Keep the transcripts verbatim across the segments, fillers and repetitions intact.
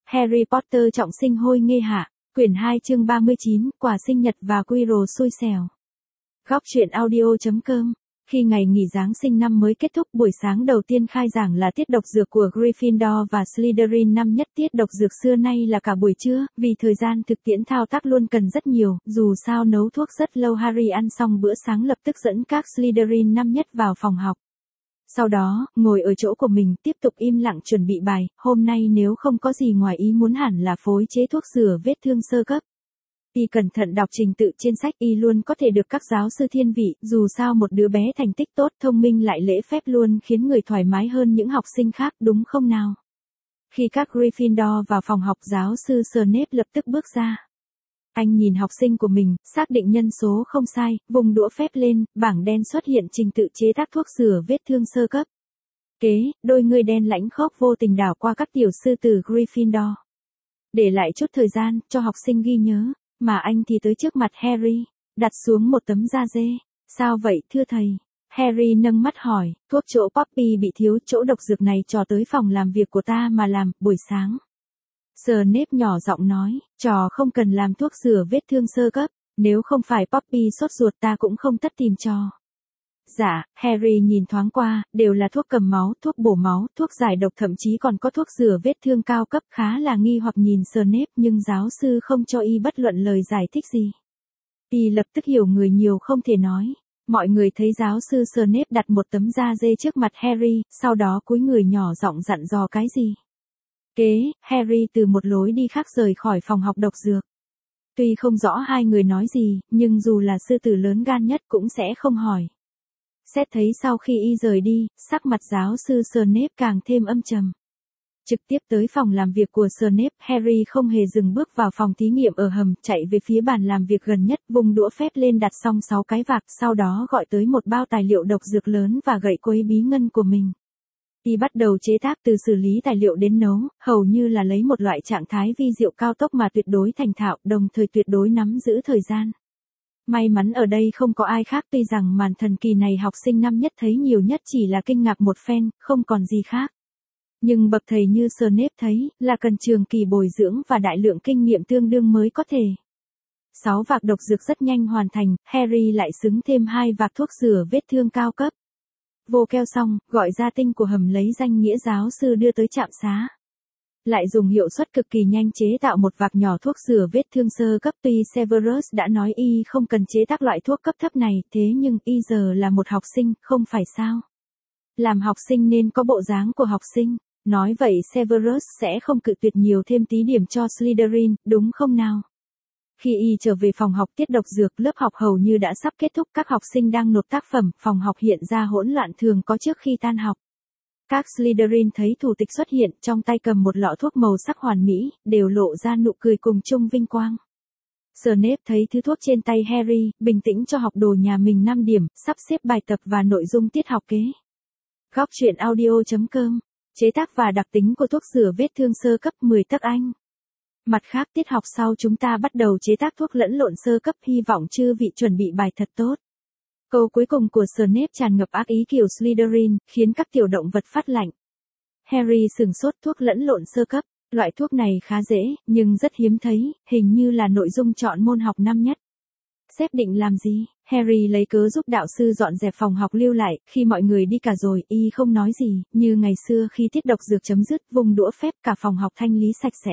Harry Potter trọng sinh hôi nghê hạ, quyển hai chương ba mươi chín, quà sinh nhật và Quirrell xui xẻo. Góc truyện audio chấm com. Khi ngày nghỉ Giáng sinh năm mới kết thúc, buổi sáng đầu tiên khai giảng là tiết độc dược của Gryffindor và Slytherin. Năm nhất tiết độc dược xưa nay là cả buổi trưa, vì thời gian thực tiễn thao tác luôn cần rất nhiều, dù sao nấu thuốc rất lâu. Harry ăn xong bữa sáng lập tức dẫn các Slytherin năm nhất vào phòng học. Sau đó, ngồi ở chỗ của mình, tiếp tục im lặng chuẩn bị bài. Hôm nay nếu không có gì ngoài ý muốn hẳn là phối chế thuốc rửa vết thương sơ cấp. Y cẩn thận đọc trình tự trên sách, y luôn có thể được các giáo sư thiên vị, dù sao một đứa bé thành tích tốt, thông minh lại lễ phép luôn khiến người thoải mái hơn những học sinh khác, đúng không nào? Khi các Gryffindor vào phòng học, giáo sư Snape lập tức bước ra. Anh nhìn học sinh của mình, xác định nhân số không sai, vùng đũa phép lên, bảng đen xuất hiện trình tự chế tác thuốc rửa vết thương sơ cấp. Kế, đôi người đen lãnh khốc vô tình đảo qua các tiểu sư từ Gryffindor. Để lại chút thời gian, cho học sinh ghi nhớ, mà anh thì tới trước mặt Harry, đặt xuống một tấm da dê. Sao vậy, thưa thầy? Harry nâng mắt hỏi, thuốc chỗ Poppy bị thiếu, chỗ độc dược này trò tới phòng làm việc của ta mà làm, buổi sáng. Snape nhỏ giọng nói, trò không cần làm thuốc rửa vết thương sơ cấp, nếu không phải Poppy sốt ruột ta cũng không tất tìm trò. Dạ, Harry nhìn thoáng qua, đều là thuốc cầm máu, thuốc bổ máu, thuốc giải độc, thậm chí còn có thuốc rửa vết thương cao cấp. Khá là nghi hoặc nhìn Snape, nhưng giáo sư không cho y bất luận lời giải thích gì. Y lập tức hiểu người nhiều không thể nói. Mọi người thấy giáo sư Snape đặt một tấm da dê trước mặt Harry, sau đó cúi người nhỏ giọng dặn dò cái gì. Kế, Harry từ một lối đi khác rời khỏi phòng học độc dược. Tuy không rõ hai người nói gì, nhưng dù là sư tử lớn gan nhất cũng sẽ không hỏi. Xét thấy sau khi y rời đi, sắc mặt giáo sư Snape càng thêm âm trầm. Trực tiếp tới phòng làm việc của Snape, Harry không hề dừng bước vào phòng thí nghiệm ở hầm, chạy về phía bàn làm việc gần nhất, vùng đũa phép lên đặt xong sáu cái vạc, sau đó gọi tới một bao tài liệu độc dược lớn và gậy quấy bí ngân của mình. Y bắt đầu chế tác từ xử lý tài liệu đến nấu, hầu như là lấy một loại trạng thái vi diệu cao tốc mà tuyệt đối thành thạo, đồng thời tuyệt đối nắm giữ thời gian. May mắn ở đây không có ai khác, tuy rằng màn thần kỳ này học sinh năm nhất thấy nhiều nhất chỉ là kinh ngạc một phen, không còn gì khác. Nhưng bậc thầy như Snape thấy, là cần trường kỳ bồi dưỡng và đại lượng kinh nghiệm tương đương mới có thể. Sáu vạc độc dược rất nhanh hoàn thành, Harry lại xứng thêm hai vạc thuốc rửa vết thương cao cấp. Vô keo xong, gọi gia tinh của hầm lấy danh nghĩa giáo sư đưa tới trạm xá. Lại dùng hiệu suất cực kỳ nhanh chế tạo một vạc nhỏ thuốc rửa vết thương sơ cấp. Tuy Severus đã nói y không cần chế tác loại thuốc cấp thấp này, thế nhưng y giờ là một học sinh, không phải sao? Làm học sinh nên có bộ dáng của học sinh. Nói vậy Severus sẽ không cự tuyệt nhiều thêm tí điểm cho Slytherin, đúng không nào? Khi y trở về phòng học tiết độc dược, lớp học hầu như đã sắp kết thúc, các học sinh đang nộp tác phẩm, phòng học hiện ra hỗn loạn thường có trước khi tan học. Các Slytherin thấy thủ tịch xuất hiện, trong tay cầm một lọ thuốc màu sắc hoàn mỹ, đều lộ ra nụ cười cùng chung vinh quang. Snape thấy thứ thuốc trên tay Harry, bình tĩnh cho học đồ nhà mình năm điểm, sắp xếp bài tập và nội dung tiết học kế. Góc truyện audio chấm com. Chế tác và đặc tính của thuốc rửa vết thương sơ cấp mười tấc Anh. Mặt khác tiết học sau chúng ta bắt đầu chế tác thuốc lẫn lộn sơ cấp, hy vọng chư vị chuẩn bị bài thật tốt. Câu cuối cùng của Snape tràn ngập ác ý kiểu Slytherin, khiến các tiểu động vật phát lạnh. Harry sửng sốt, thuốc lẫn lộn sơ cấp, loại thuốc này khá dễ, nhưng rất hiếm thấy, hình như là nội dung chọn môn học năm nhất. Sếp định làm gì? Harry lấy cớ giúp đạo sư dọn dẹp phòng học lưu lại, khi mọi người đi cả rồi, y không nói gì, như ngày xưa khi tiết độc dược chấm dứt, vùng đũa phép cả phòng học thanh lý sạch sẽ.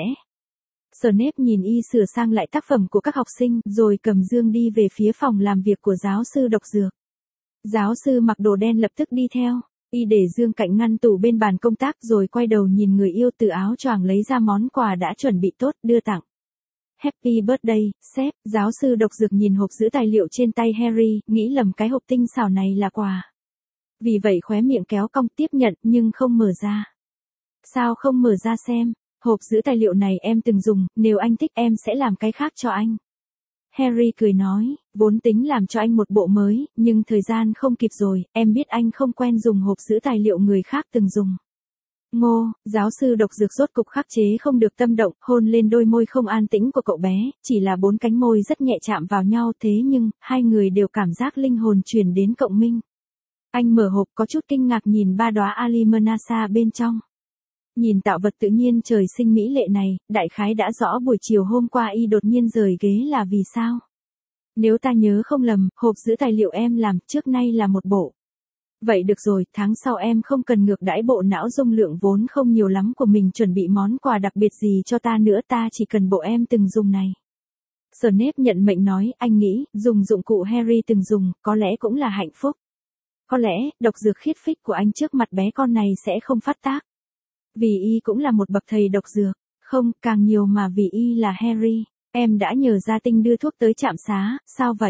Snape nhìn y sửa sang lại tác phẩm của các học sinh, rồi cầm dương đi về phía phòng làm việc của giáo sư độc dược. Giáo sư mặc đồ đen lập tức đi theo, y để dương cạnh ngăn tủ bên bàn công tác rồi quay đầu nhìn người yêu, từ áo choàng lấy ra món quà đã chuẩn bị tốt, đưa tặng. Happy birthday, sếp, giáo sư độc dược nhìn hộp giữ tài liệu trên tay Harry, nghĩ lầm cái hộp tinh xảo này là quà. Vì vậy khóe miệng kéo cong tiếp nhận, nhưng không mở ra. Sao không mở ra xem? Hộp giữ tài liệu này em từng dùng, nếu anh thích em sẽ làm cái khác cho anh. Harry cười nói, vốn tính làm cho anh một bộ mới, nhưng thời gian không kịp rồi, em biết anh không quen dùng hộp giữ tài liệu người khác từng dùng. Ngô, giáo sư độc dược rốt cục khắc chế không được tâm động, hôn lên đôi môi không an tĩnh của cậu bé, chỉ là bốn cánh môi rất nhẹ chạm vào nhau, thế nhưng, hai người đều cảm giác linh hồn truyền đến cộng minh. Anh mở hộp có chút kinh ngạc nhìn ba đóa Alimanasa bên trong. Nhìn tạo vật tự nhiên trời sinh mỹ lệ này, đại khái đã rõ buổi chiều hôm qua y đột nhiên rời ghế là vì sao. Nếu ta nhớ không lầm, hộp giữ tài liệu em làm trước nay là một bộ. Vậy được rồi, tháng sau em không cần ngược đãi bộ não dung lượng vốn không nhiều lắm của mình chuẩn bị món quà đặc biệt gì cho ta nữa, ta chỉ cần bộ em từng dùng này. Snape nhận mệnh nói, anh nghĩ, dùng dụng cụ Harry từng dùng, có lẽ cũng là hạnh phúc. Có lẽ, độc dược khiết phích của anh trước mặt bé con này sẽ không phát tác. Vì y cũng là một bậc thầy độc dược. Không, càng nhiều mà vì y là Harry. Em đã nhờ gia tinh đưa thuốc tới trạm xá, sao vậy?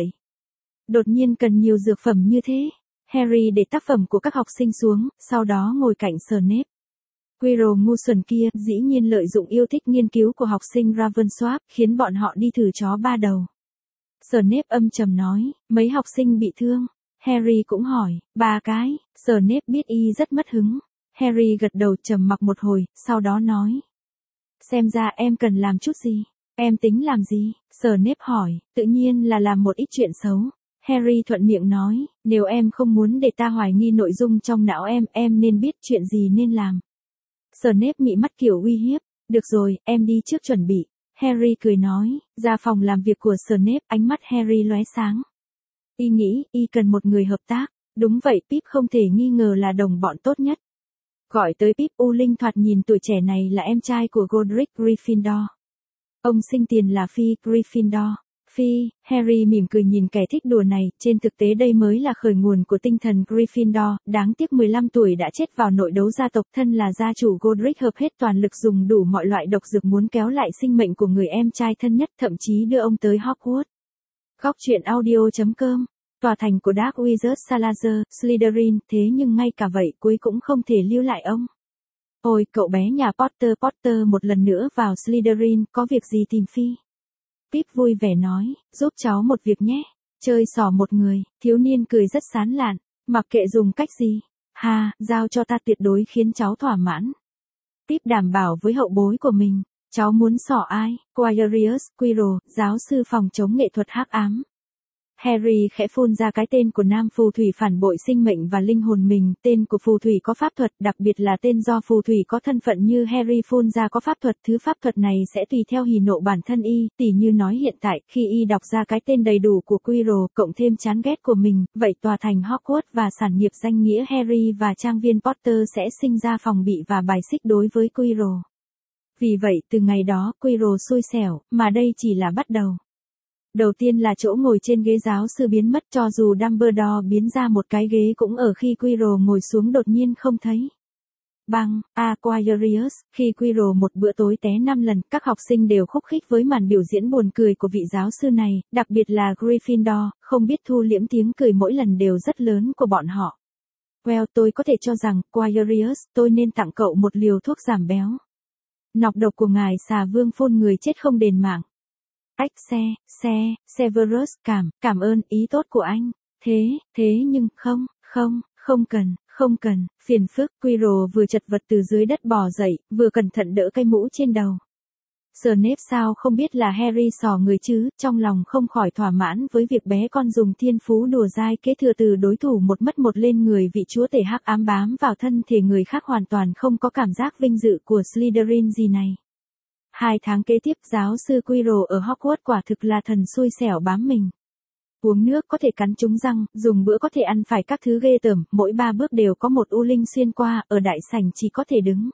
Đột nhiên cần nhiều dược phẩm như thế. Harry để tác phẩm của các học sinh xuống, sau đó ngồi cạnh Snape. Quirrell ngu xuẩn kia, dĩ nhiên lợi dụng yêu thích nghiên cứu của học sinh Ravensworth, khiến bọn họ đi thử chó ba đầu. Snape âm trầm nói, mấy học sinh bị thương. Harry cũng hỏi, ba cái. Snape biết y rất mất hứng. Harry gật đầu trầm mặc một hồi, sau đó nói. Xem ra em cần làm chút gì. Em tính làm gì? Snape hỏi, tự nhiên là làm một ít chuyện xấu. Harry thuận miệng nói, nếu em không muốn để ta hoài nghi nội dung trong não em, em nên biết chuyện gì nên làm. Snape mị mắt kiểu uy hiếp, được rồi, em đi trước chuẩn bị. Harry cười nói, ra phòng làm việc của Snape, ánh mắt Harry lóe sáng. Y nghĩ, y cần một người hợp tác. Đúng vậy, Pip không thể nghi ngờ là đồng bọn tốt nhất. Gọi tới Pip, U Linh thoạt nhìn tuổi trẻ này là em trai của Godric Gryffindor. Ông sinh tiền là Phi Gryffindor. Phi, Harry mỉm cười nhìn kẻ thích đùa này, trên thực tế đây mới là khởi nguồn của tinh thần Gryffindor, đáng tiếc mười lăm tuổi đã chết vào nội đấu gia tộc, thân là gia chủ Godric hợp hết toàn lực dùng đủ mọi loại độc dược muốn kéo lại sinh mệnh của người em trai thân nhất, thậm chí đưa ông tới Hogwarts. Góc truyện audio chấm com. Tòa thành của Dark Wizard Salazar, Slytherin, thế nhưng ngay cả vậy cuối cũng không thể lưu lại ông. Ôi, cậu bé nhà Potter Potter một lần nữa vào Slytherin, có việc gì tìm Phi? Pip vui vẻ nói, giúp cháu một việc nhé. Chơi xỏ một người, thiếu niên cười rất sán lạn, mặc kệ dùng cách gì. Ha, giao cho ta tuyệt đối khiến cháu thỏa mãn. Pip đảm bảo với hậu bối của mình, cháu muốn xỏ ai? Quirrell, Quirrell, giáo sư phòng chống nghệ thuật hắc ám. Harry khẽ phun ra cái tên của nam phù thủy phản bội sinh mệnh và linh hồn mình, tên của phù thủy có pháp thuật, đặc biệt là tên do phù thủy có thân phận như Harry phun ra có pháp thuật, thứ pháp thuật này sẽ tùy theo hỉ nộ bản thân y, tỉ như nói hiện tại, khi y đọc ra cái tên đầy đủ của Quirrell, cộng thêm chán ghét của mình, vậy tòa thành Hogwarts và sản nghiệp danh nghĩa Harry và trang viên Potter sẽ sinh ra phòng bị và bài xích đối với Quirrell. Vì vậy, từ ngày đó, Quirrell xui xẻo, mà đây chỉ là bắt đầu. Đầu tiên là chỗ ngồi trên ghế giáo sư biến mất, cho dù Dumbledore biến ra một cái ghế cũng ở khi Quirrell ngồi xuống đột nhiên không thấy. Bang, Aquarius, khi Quirrell một bữa tối té năm lần, các học sinh đều khúc khích với màn biểu diễn buồn cười của vị giáo sư này, đặc biệt là Gryffindor, không biết thu liễm tiếng cười mỗi lần đều rất lớn của bọn họ. Well, tôi có thể cho rằng, Quirrell, tôi nên tặng cậu một liều thuốc giảm béo. Nọc độc của ngài xà vương phun người chết không đền mạng. Ách xe, xe, Severus, cảm, cảm ơn ý tốt của anh. Thế, thế nhưng, không, không, không cần, không cần, phiền phức. Quirrell vừa chật vật từ dưới đất bò dậy, vừa cẩn thận đỡ cái mũ trên đầu. Snape sao không biết là Harry sò người chứ, trong lòng không khỏi thỏa mãn với việc bé con dùng thiên phú đùa dai kế thừa từ đối thủ một mất một lên người vị chúa tể hắc ám bám vào thân thể người khác hoàn toàn không có cảm giác vinh dự của Slytherin gì này. Hai tháng kế tiếp giáo sư Quirrell ở Hogwarts quả thực là thần xui xẻo bám mình. Uống nước có thể cắn trúng răng, dùng bữa có thể ăn phải các thứ ghê tởm, mỗi ba bước đều có một u linh xuyên qua, ở đại sảnh chỉ có thể đứng.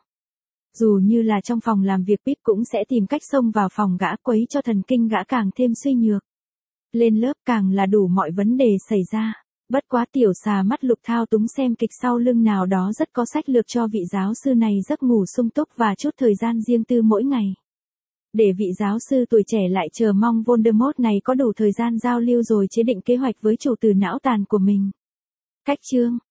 Dù như là trong phòng làm việc Pip cũng sẽ tìm cách xông vào phòng gã quấy cho thần kinh gã càng thêm suy nhược. Lên lớp càng là đủ mọi vấn đề xảy ra. Bất quá tiểu xà mắt lục thao túng xem kịch sau lưng nào đó rất có sách lược cho vị giáo sư này giấc ngủ sung túc và chút thời gian riêng tư mỗi ngày. Để vị giáo sư tuổi trẻ lại chờ mong Voldemort này có đủ thời gian giao lưu rồi chế định kế hoạch với chủ tử não tàn của mình. Cách chương